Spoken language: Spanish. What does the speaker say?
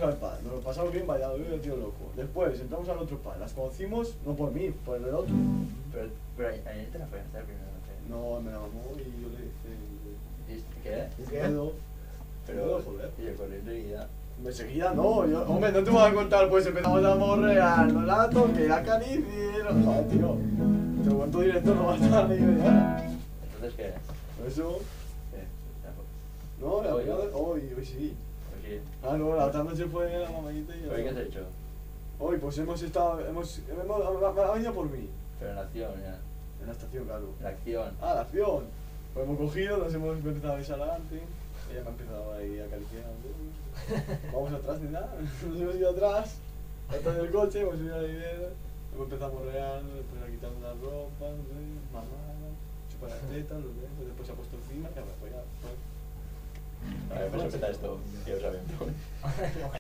al pub, nos lo pasamos bien, Valladolid, tío loco. Después entramos al otro pub, las conocimos, no por mí, por el otro. Pero ayer te la follaste la primera noche. No, me la mamó y yo le dije... ¿Qué? Pero, joder. Y yo corrí enseguida. Enseguida no, yo, hombre, no te voy a contar, pues empezamos a morrear, no la toqué, la acaricié, no, joder, tío. Te lo cuento directo, no va a estar ni media. ¿Entonces qué? Eso, ¿Qué? no, la primera vez, hoy sí. Oye, Ah, no, la otra noche fue la mamadita y yo. ¿pero qué has hecho? Hoy, pues hemos estado, ha venido por mí, Pero en la acción, ya. en la estación, claro. En la acción. Ah, la acción. Pues hemos cogido, nos hemos empezado a besar adelante, ella me ha empezado ahí a acariciar. Vamos atrás ni nada, nos hemos ido atrás del coche, hemos subido a la hilera, hemos empezado a morrear, después a quitarnos la ropa, no sé, mamada, chupar las tetas, los dedos, después se ha puesto encima, ya me pues ya, pues. A ver, pues empezar esto, que os saben.